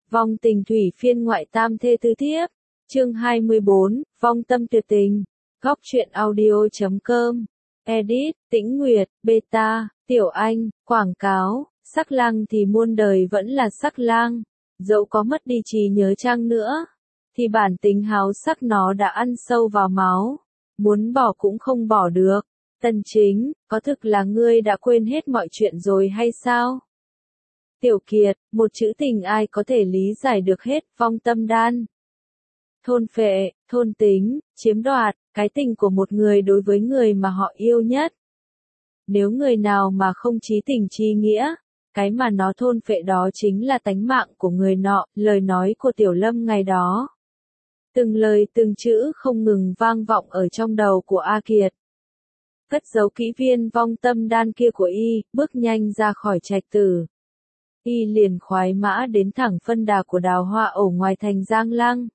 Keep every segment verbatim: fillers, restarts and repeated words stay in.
Vong tình thủy phiên ngoại tam thê tứ thiếp. Chương hai mươi bốn, vong tâm tuyệt tình. Góc truyện audio chấm com. Edit, Tĩnh Nguyệt, Beta, Tiểu Anh, quảng cáo, sắc lang thì muôn đời vẫn là sắc lang. Dẫu có mất đi trí nhớ chăng nữa, thì bản tính háo sắc nó đã ăn sâu vào máu. Muốn bỏ cũng không bỏ được. Tần Chính, có thực là ngươi đã quên hết mọi chuyện rồi hay sao? Tiểu Kiệt, một chữ tình ai có thể lý giải được hết, vong tâm đan. Thôn phệ, thôn tính, chiếm đoạt, cái tình của một người đối với người mà họ yêu nhất. Nếu người nào mà không chí tình chí nghĩa, cái mà nó thôn phệ đó chính là tánh mạng của người nọ, lời nói của Tiểu Lâm ngày đó. Từng lời từng chữ không ngừng vang vọng ở trong đầu của A Kiệt. Cất giấu kỹ viên vong tâm đan kia của y, bước nhanh ra khỏi trạch tử. Y liền khoái mã đến thẳng phân đà của Đào Hoa ở ngoài thành Giang Lăng.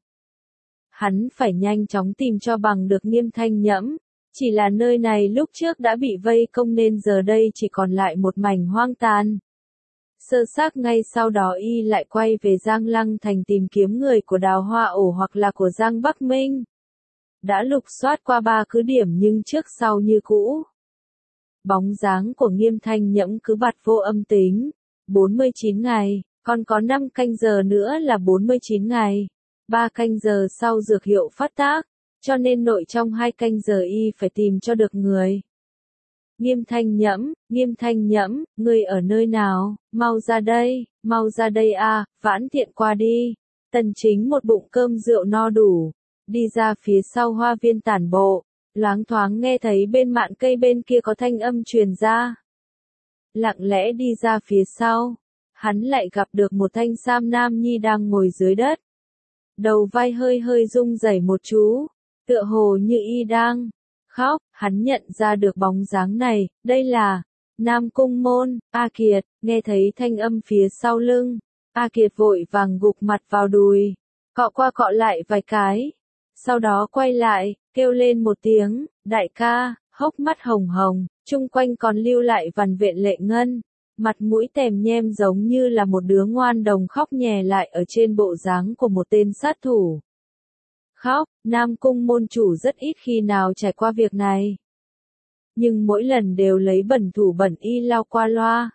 Hắn phải nhanh chóng tìm cho bằng được Nghiêm Thanh Nhẫm, chỉ là nơi này lúc trước đã bị vây công nên giờ đây chỉ còn lại một mảnh hoang tàn. Sơ xác ngay sau đó y lại quay về Giang Lăng thành tìm kiếm người của Đào Hoa ổ hoặc là của Giang Bắc Minh. Đã lục soát qua ba cứ điểm nhưng trước sau như cũ. Bóng dáng của Nghiêm Thanh Nhẫm cứ bặt vô âm tính. bốn mươi chín ngày, còn có năm canh giờ nữa là bốn mươi chín ngày. ba canh giờ sau dược hiệu phát tác, cho nên nội trong hai canh giờ y phải tìm cho được người. Nghiêm Thanh Nhẫm, Nghiêm Thanh Nhẫm, ngươi ở nơi nào, mau ra đây, mau ra đây a, Vãn Tiện qua đi. Tần Chính một bụng cơm rượu no đủ, đi ra phía sau hoa viên tản bộ, loáng thoáng nghe thấy bên mạn cây bên kia có thanh âm truyền ra. Lặng lẽ đi ra phía sau, hắn lại gặp được một thanh sam nam nhi đang ngồi dưới đất. Đầu vai hơi hơi rung rẩy một chú, tựa hồ như y đang khóc, hắn nhận ra được bóng dáng này, đây là Nam Cung Môn. A Kiệt, nghe thấy thanh âm phía sau lưng, A Kiệt vội vàng gục mặt vào đùi, cọ qua cọ lại vài cái, sau đó quay lại, kêu lên một tiếng, đại ca, hốc mắt hồng hồng, chung quanh còn lưu lại vằn vện lệ ngân, mặt mũi tèm nhem giống như là một đứa ngoan đồng khóc nhè lại ở trên bộ dáng của một tên sát thủ. Khóc, Nam Cung Môn chủ rất ít khi nào trải qua việc này. Nhưng mỗi lần đều lấy bẩn thủ bẩn y lao qua loa.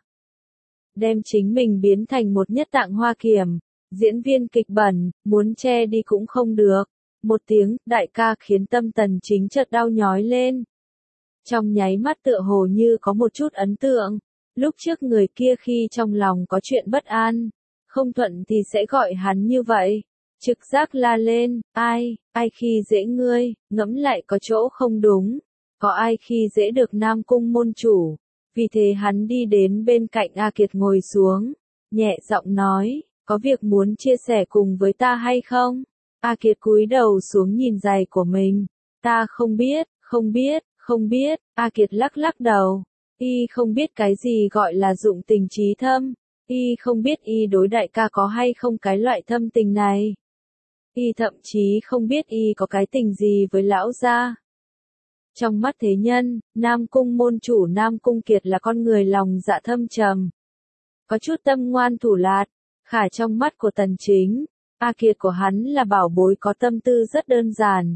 Đem chính mình biến thành một nhất tạng hoa kiềm, diễn viên kịch bẩn, muốn che đi cũng không được. Một tiếng, đại ca khiến tâm Tần Chính chợt đau nhói lên. Trong nháy mắt tựa hồ như có một chút ấn tượng. Lúc trước người kia khi trong lòng có chuyện bất an, không thuận thì sẽ gọi hắn như vậy. Trực giác la lên, ai, ai khi dễ ngươi, ngẫm lại có chỗ không đúng. Có ai khi dễ được Nam Cung Môn chủ. Vì thế hắn đi đến bên cạnh A Kiệt ngồi xuống, nhẹ giọng nói, có việc muốn chia sẻ cùng với ta hay không? A Kiệt cúi đầu xuống nhìn giày của mình. Ta không biết, không biết, không biết. A Kiệt lắc lắc đầu. Y không biết cái gì gọi là dụng tình trí thâm. Y không biết y đối đại ca có hay không cái loại thâm tình này. Y thậm chí không biết y có cái tình gì với lão gia. Trong mắt thế nhân, Nam Cung Môn chủ Nam Cung Kiệt là con người lòng dạ thâm trầm. Có chút tâm ngoan thủ lạt, khả trong mắt của Tần Chính, A Kiệt của hắn là bảo bối có tâm tư rất đơn giản.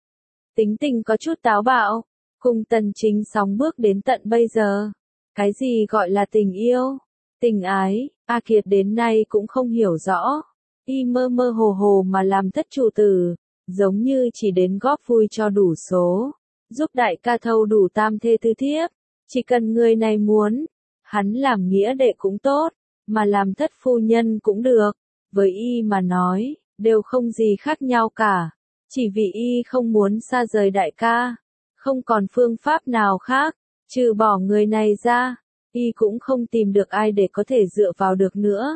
Tính tình có chút táo bạo, cùng Tần Chính sóng bước đến tận bây giờ. Cái gì gọi là tình yêu, tình ái, A Kiệt đến nay cũng không hiểu rõ. Y mơ mơ hồ hồ mà làm thất chủ tử, giống như chỉ đến góp vui cho đủ số, giúp đại ca thâu đủ tam thê tứ thiếp. Chỉ cần người này muốn, hắn làm nghĩa đệ cũng tốt, mà làm thất phu nhân cũng được. Với y mà nói, đều không gì khác nhau cả. Chỉ vì y không muốn xa rời đại ca, không còn phương pháp nào khác, trừ bỏ người này ra, y cũng không tìm được ai để có thể dựa vào được nữa.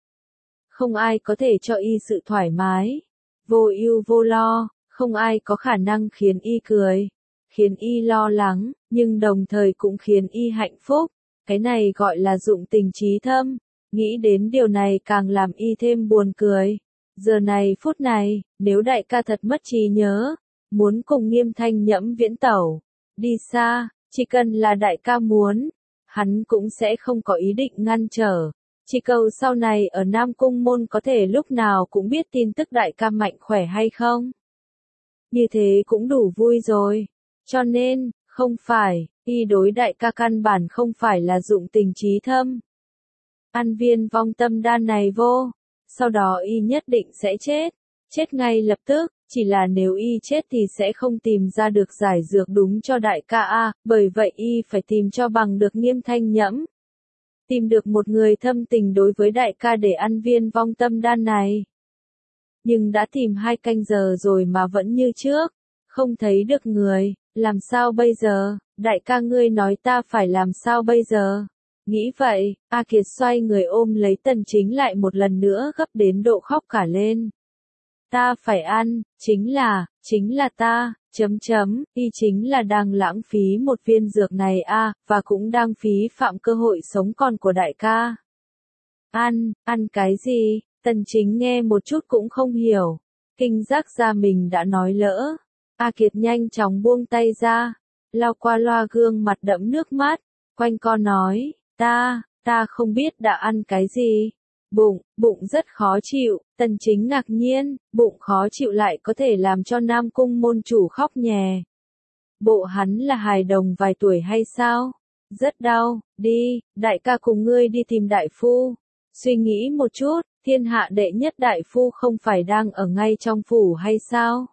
Không ai có thể cho y sự thoải mái, vô ưu vô lo, không ai có khả năng khiến y cười, khiến y lo lắng, nhưng đồng thời cũng khiến y hạnh phúc. Cái này gọi là dụng tình trí thâm. Nghĩ đến điều này càng làm y thêm buồn cười. Giờ này phút này, nếu đại ca thật mất trí nhớ, muốn cùng Nghiêm Thanh Nhẫm viễn tẩu, đi xa, chỉ cần là đại ca muốn, hắn cũng sẽ không có ý định ngăn trở. Chỉ cầu sau này ở Nam Cung Môn có thể lúc nào cũng biết tin tức đại ca mạnh khỏe hay không. Như thế cũng đủ vui rồi. Cho nên, không phải, y đối đại ca căn bản không phải là dụng tình trí thâm. Ăn viên vong tâm đan này vô, sau đó y nhất định sẽ chết. Chết ngay lập tức, chỉ là nếu y chết thì sẽ không tìm ra được giải dược đúng cho đại ca a, bởi vậy y phải tìm cho bằng được Nghiêm Thanh Nhẫm. Tìm được một người thâm tình đối với đại ca để ăn viên vong tâm đan này. Nhưng đã tìm hai canh giờ rồi mà vẫn như trước, không thấy được người, làm sao bây giờ, đại ca ngươi nói ta phải làm sao bây giờ? Nghĩ vậy, A Kiệt xoay người ôm lấy Tần Chính lại một lần nữa gấp đến độ khóc cả lên. Ta phải ăn, chính là, chính là ta, chấm chấm, y chính là đang lãng phí một viên dược này a, và cũng đang phí phạm cơ hội sống còn của đại ca. Ăn, ăn cái gì? Tần Chính nghe một chút cũng không hiểu, kinh giác ra mình đã nói lỡ. A Kiệt nhanh chóng buông tay ra, lau qua loa gương mặt đẫm nước mắt, quanh co nói, ta, ta không biết đã ăn cái gì. Bụng, bụng rất khó chịu, Tần Chính ngạc nhiên, bụng khó chịu lại có thể làm cho Nam Cung môn chủ khóc nhè. Bộ hắn là hài đồng vài tuổi hay sao? Rất đau, đi, đại ca cùng ngươi đi tìm đại phu. Suy nghĩ một chút, thiên hạ đệ nhất đại phu không phải đang ở ngay trong phủ hay sao?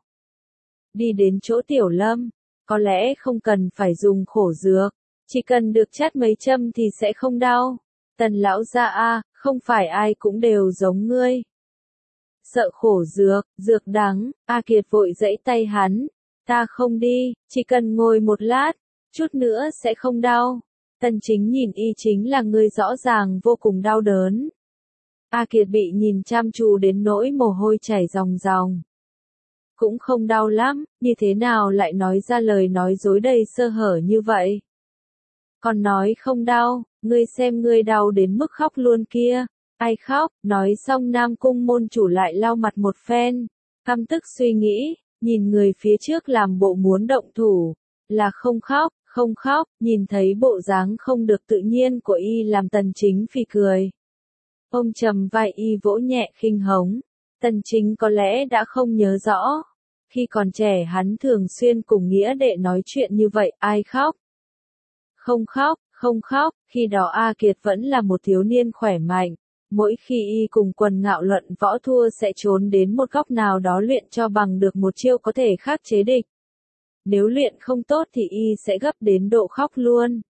Đi đến chỗ Tiểu Lâm, có lẽ không cần phải dùng khổ dược, chỉ cần được chát mấy châm thì sẽ không đau. Tần lão gia a, không phải ai cũng đều giống ngươi. Sợ khổ dược, dược đắng, A Kiệt vội giãy tay hắn, ta không đi, chỉ cần ngồi một lát, chút nữa sẽ không đau. Tần Chính nhìn y chính là người rõ ràng vô cùng đau đớn. A Kiệt bị nhìn chăm chú đến nỗi mồ hôi chảy ròng ròng. Cũng không đau lắm, như thế nào lại nói ra lời nói dối đầy sơ hở như vậy? Còn nói không đau, ngươi xem ngươi đau đến mức khóc luôn kia. Ai khóc? Nói xong Nam Cung môn chủ lại lau mặt một phen, căm tức suy nghĩ, nhìn người phía trước làm bộ muốn động thủ, là không khóc, không khóc, nhìn thấy bộ dáng không được tự nhiên của y làm Tần Chính phì cười. Ông trầm vai y vỗ nhẹ khinh hống, Tần Chính có lẽ đã không nhớ rõ, khi còn trẻ hắn thường xuyên cùng nghĩa đệ nói chuyện như vậy, ai khóc? Không khóc, không khóc, khi đó A Kiệt vẫn là một thiếu niên khỏe mạnh. Mỗi khi y cùng Quần Ngạo luận võ thua sẽ trốn đến một góc nào đó luyện cho bằng được một chiêu có thể khắc chế địch. Nếu luyện không tốt thì y sẽ gấp đến độ khóc luôn.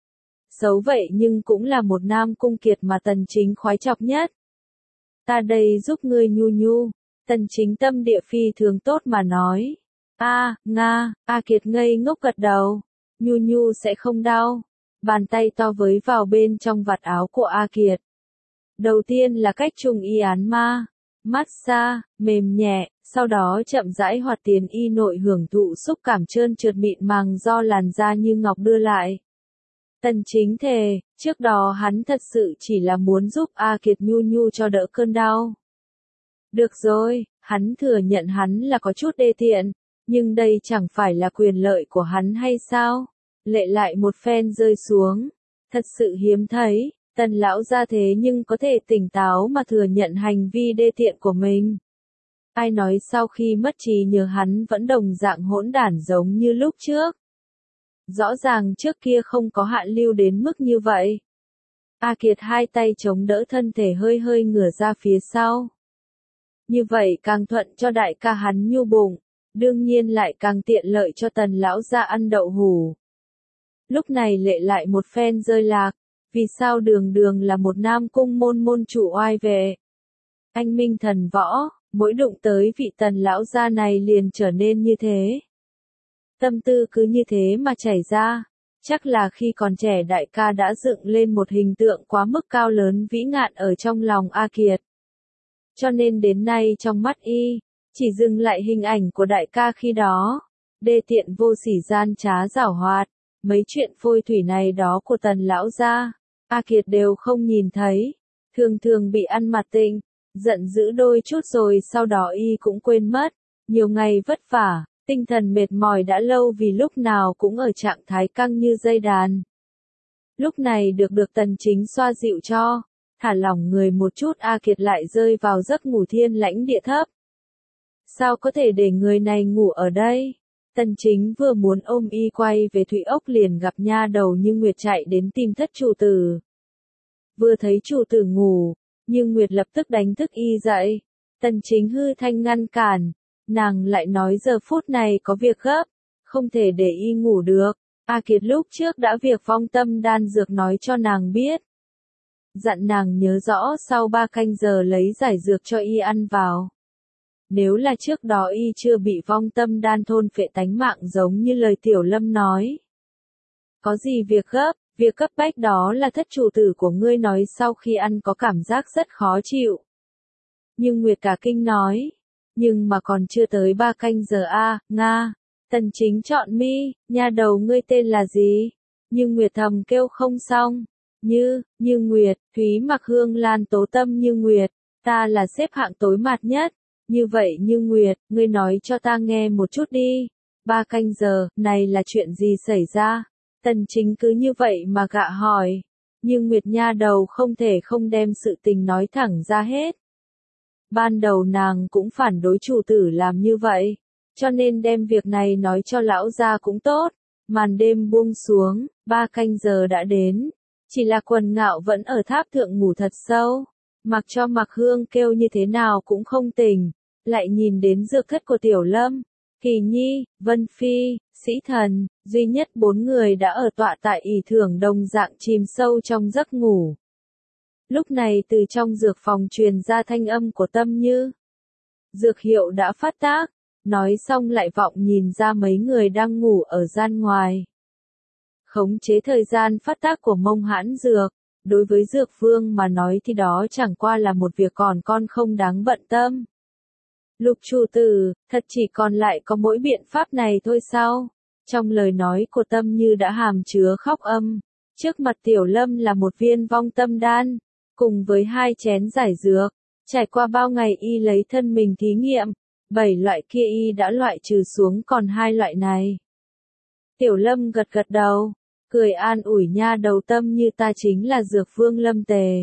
Xấu vậy nhưng cũng là một Nam Cung Kiệt mà Tần Chính khoái chọc nhất. Ta đây giúp ngươi nhu nhu. Tần Chính tâm địa phi thường tốt mà nói. A, Nga, A Kiệt ngây ngốc gật đầu. Nhu nhu sẽ không đau. Bàn tay to với vào bên trong vạt áo của A Kiệt. Đầu tiên là cách trùng y án ma, massage, mềm nhẹ, sau đó chậm rãi hoạt tiền y nội hưởng thụ xúc cảm trơn trượt mịn màng do làn da như ngọc đưa lại. Tần Chính thề, trước đó hắn thật sự chỉ là muốn giúp A Kiệt nhu nhu cho đỡ cơn đau. Được rồi, hắn thừa nhận hắn là có chút đê tiện, nhưng đây chẳng phải là quyền lợi của hắn hay sao? Lệ lại một phen rơi xuống, thật sự hiếm thấy. Tần lão gia thế nhưng có thể tỉnh táo mà thừa nhận hành vi đê tiện của mình. Ai nói sau khi mất trí nhớ hắn vẫn đồng dạng hỗn đản giống như lúc trước. Rõ ràng trước kia không có hạn lưu đến mức như vậy. A Kiệt hai tay chống đỡ thân thể hơi hơi ngửa ra phía sau. Như vậy càng thuận cho đại ca hắn nhu bụng, đương nhiên lại càng tiện lợi cho tần lão gia ăn đậu hủ. Lúc này lệ lại một phen rơi lạc. Vì sao đường đường là một Nam Cung môn môn chủ oai vệ? Anh minh thần võ, mỗi đụng tới vị tần lão gia này liền trở nên như thế. Tâm tư cứ như thế mà chảy ra. Chắc là khi còn trẻ đại ca đã dựng lên một hình tượng quá mức cao lớn vĩ ngạn ở trong lòng A Kiệt. Cho nên đến nay trong mắt y, chỉ dừng lại hình ảnh của đại ca khi đó. Đê tiện vô sỉ gian trá giảo hoạt. Mấy chuyện phôi thủy này đó của tần lão gia, A Kiệt đều không nhìn thấy, thường thường bị ăn mặt tịnh, giận dữ đôi chút rồi sau đó y cũng quên mất, nhiều ngày vất vả, tinh thần mệt mỏi đã lâu vì lúc nào cũng ở trạng thái căng như dây đàn. Lúc này được được Tần Chính xoa dịu cho, thả lỏng người một chút A Kiệt lại rơi vào giấc ngủ thiên lãnh địa thấp. Sao có thể để người này ngủ ở đây? Tần Chính vừa muốn ôm y quay về Thụy Ốc liền gặp nha đầu Như Nguyệt chạy đến tìm thất chủ tử. Vừa thấy chủ tử ngủ, Như Nguyệt lập tức đánh thức y dậy. Tần Chính hư thanh ngăn cản, nàng lại nói giờ phút này có việc gấp, không thể để y ngủ được. A Kiệt lúc trước đã việc phong tâm đan dược nói cho nàng biết. Dặn nàng nhớ rõ sau ba canh giờ lấy giải dược cho y ăn vào. Nếu là trước đó y chưa bị vong tâm đan thôn phệ tánh mạng giống như lời Tiểu Lâm nói. Có gì việc gấp, việc cấp bách đó là thất chủ tử của ngươi nói sau khi ăn có cảm giác rất khó chịu. Nhưng Nguyệt cả kinh nói, nhưng mà còn chưa tới ba canh giờ a, Nga. Tần Chính chọn mi, nha đầu ngươi tên là gì? Nhưng Nguyệt thầm kêu không xong. Như, Như Nguyệt, Thúy Mặc Hương Lan Tố Tâm Như Nguyệt, ta là xếp hạng tối mặt nhất. Như vậy Như Nguyệt, ngươi nói cho ta nghe một chút đi. Ba canh giờ, này là chuyện gì xảy ra? Tần Chính cứ như vậy mà gạ hỏi. Như Nguyệt nha đầu không thể không đem sự tình nói thẳng ra hết. Ban đầu nàng cũng phản đối chủ tử làm như vậy, cho nên đem việc này nói cho lão gia cũng tốt. Màn đêm buông xuống, ba canh giờ đã đến. Chỉ là Quần Ngạo vẫn ở tháp thượng ngủ thật sâu. Mặc cho Mặc Hương kêu như thế nào cũng không tỉnh. Lại nhìn đến dược thất của Tiểu Lâm, Kỳ Nhi, Vân Phi, Sĩ Thần, duy nhất bốn người đã ở tọa tại ỷ thưởng đồng dạng chìm sâu trong giấc ngủ. Lúc này từ trong dược phòng truyền ra thanh âm của Tâm Như. Dược hiệu đã phát tác, nói xong lại vọng nhìn ra mấy người đang ngủ ở gian ngoài. Khống chế thời gian phát tác của Mông Hãn Dược, đối với Dược Vương mà nói thì đó chẳng qua là một việc còn con không đáng bận tâm. Lục chủ tử, thật chỉ còn lại có mỗi biện pháp này thôi sao? Trong lời nói của Tâm Như đã hàm chứa khóc âm. Trước mặt Tiểu Lâm là một viên vong tâm đan, cùng với hai chén giải dược. Trải qua bao ngày y lấy thân mình thí nghiệm, bảy loại kia y đã loại trừ xuống còn hai loại này. Tiểu Lâm gật gật đầu, cười an ủi nha đầu Tâm Như ta chính là Dược Vương Lâm Tề.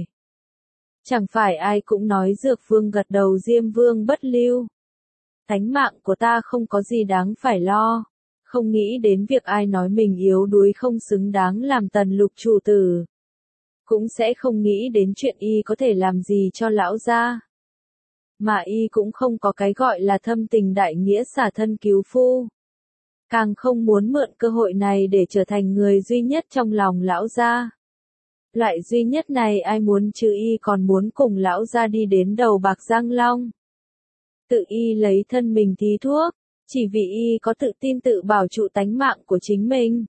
Chẳng phải ai cũng nói Dược Vương gật đầu Diêm Vương bất lưu. Tánh mạng của ta không có gì đáng phải lo. Không nghĩ đến việc ai nói mình yếu đuối không xứng đáng làm tần lục chủ tử. Cũng sẽ không nghĩ đến chuyện y có thể làm gì cho lão gia. Mà y cũng không có cái gọi là thâm tình đại nghĩa xả thân cứu phu. Càng không muốn mượn cơ hội này để trở thành người duy nhất trong lòng lão gia. Loại duy nhất này ai muốn chứ y còn muốn cùng lão gia đi đến đầu bạc Giang Long. Tự y lấy thân mình thí thuốc, chỉ vì y có tự tin tự bảo trụ tánh mạng của chính mình.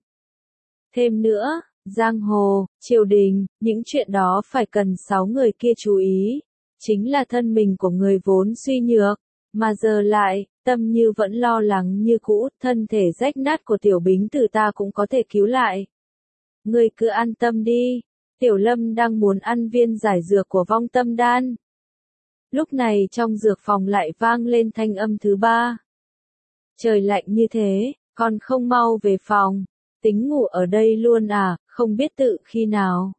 Thêm nữa, giang hồ, triều đình, những chuyện đó phải cần sáu người kia chú ý. Chính là thân mình của người vốn suy nhược, mà giờ lại, Tâm Như vẫn lo lắng như cũ, thân thể rách nát của Tiểu Bính Tử ta cũng có thể cứu lại. Ngươi cứ an tâm đi, Tiểu Lâm đang muốn ăn viên giải dược của vong tâm đan. Lúc này trong dược phòng lại vang lên thanh âm thứ ba. Trời lạnh như thế, còn không mau về phòng, tính ngủ ở đây luôn à, không biết tự khi nào.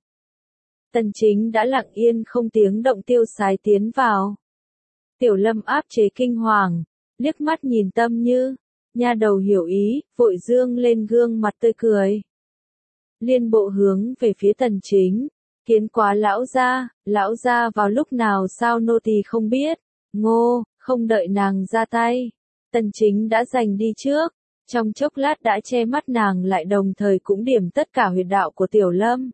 Tần Chính đã lặng yên không tiếng động tiêu sái tiến vào. Tiểu Lâm áp chế kinh hoàng, liếc mắt nhìn Tâm Như, nha đầu hiểu ý, vội dương lên gương mặt tươi cười. Liên bộ hướng về phía Tần Chính, kiến quá lão gia, lão gia vào lúc nào sao nô tỳ không biết, ngô, không đợi nàng ra tay. Tần Chính đã giành đi trước, trong chốc lát đã che mắt nàng lại đồng thời cũng điểm tất cả huyệt đạo của Tiểu Lâm.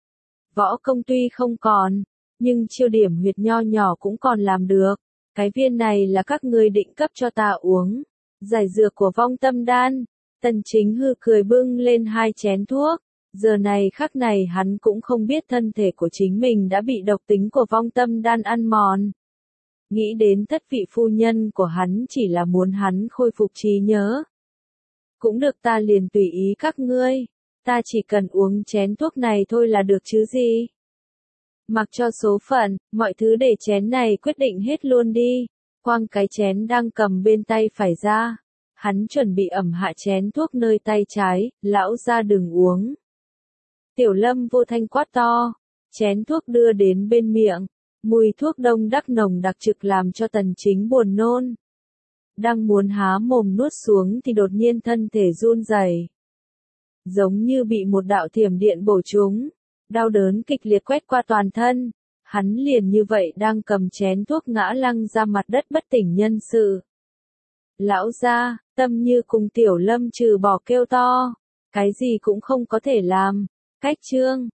Võ công tuy không còn, nhưng chiêu điểm huyệt nho nhỏ cũng còn làm được. Cái viên này là các ngươi định cấp cho ta uống. Giải dược của vong tâm đan. Tần Chính hư cười bưng lên hai chén thuốc. Giờ này khắc này hắn cũng không biết thân thể của chính mình đã bị độc tính của vong tâm đan ăn mòn. Nghĩ đến thất vị phu nhân của hắn chỉ là muốn hắn khôi phục trí nhớ. Cũng được ta liền tùy ý các ngươi. Ta chỉ cần uống chén thuốc này thôi là được chứ gì. Mặc cho số phận, mọi thứ để chén này quyết định hết luôn đi. Quang cái chén đang cầm bên tay phải ra. Hắn chuẩn bị ẩm hạ chén thuốc nơi tay trái, lão ra đừng uống. Tiểu Lâm vô thanh quát to. Chén thuốc đưa đến bên miệng, mùi thuốc đông đắc nồng đặc trực làm cho Tần Chính buồn nôn. Đang muốn há mồm nuốt xuống thì đột nhiên thân thể run rẩy, giống như bị một đạo thiểm điện bổ trúng, đau đớn kịch liệt quét qua toàn thân, hắn liền như vậy đang cầm chén thuốc ngã lăn ra mặt đất bất tỉnh nhân sự. Lão gia, Tâm Như cùng Tiểu Lâm trừ bỏ kêu to, cái gì cũng không có thể làm. Cách chương